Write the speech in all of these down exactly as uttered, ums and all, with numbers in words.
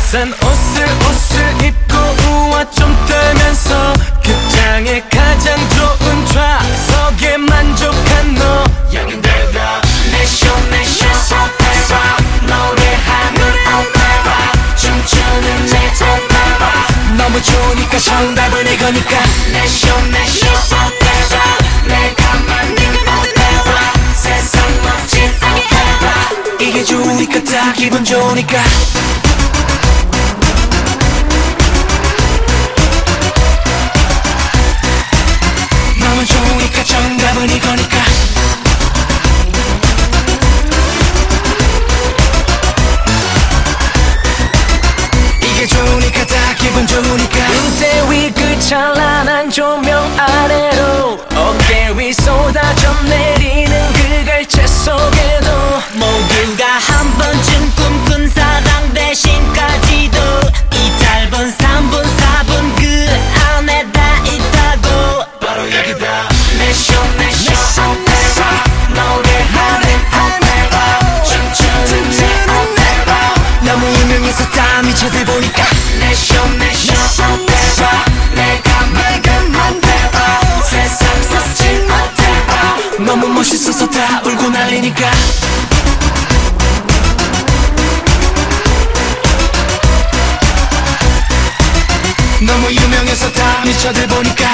싼 옷을 옷을 입고 우와 좀 떨면서 극장의 가장 좋은 좌석에 만족한 너. 여긴들도 내쇼 내쇼 오페라 노래하는 오페라 춤추는 내 오페라 너무 좋으니까 정답은 이거니까 내쇼 내쇼 오페라 내가 만든 오페라 세상 멋진 오페라 이게 좋으니까 다 기분 좋으니까 너무 좋으니까 정답은 이거니까 이게 좋으니까 다 기분 좋으니까 무대 위 그 찬란한 조명 아래로 어깨 위 쏟아져 내리는 그 갈채 속에도 모두가 한 번쯤 꿈꾼 사랑 대신까지도 이 짧은 삼 분 사 분 그 안에 다 있다고 바로 여기다 내쇼 내쇼 오페라 노래하는 오페라 춤추는 내 오페라 너무 유명해서 다 미쳐들 보니까 내쇼 내쇼 오페라 내가 만든 오페라 세상 멋진 오페라 너무 멋있어서 다 울고 난리니까 너무 유명해서 다 미쳐들 보니까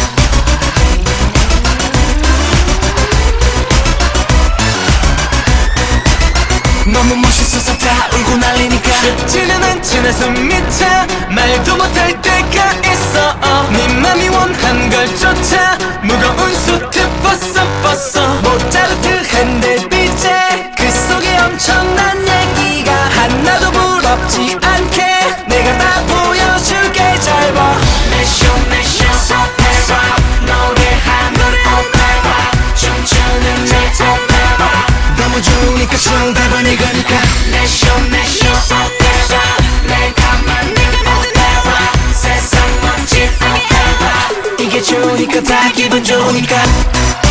너무 멋있어서 다 울고 난리니까 쉽지는 않지만 숨미쳐 말도 못할 때가 있어 네 맘이 원한 걸 쫓아 무거운 수트 벗어 벗어 모차르트 핸들 비제 그 속에 엄청난 얘기가 하나도 부럽지 않게 내가 다 보여줄게 잘 봐 내쇼 내쇼 오페라 노래하는 오페라 춤추는 내 오페라 너무 좋으니까 정답은 이거니까 내쇼 내쇼 오페라 내가 만든 오페라 세상 멋진 오페라 이게 좋으니까 다 기분 좋으니까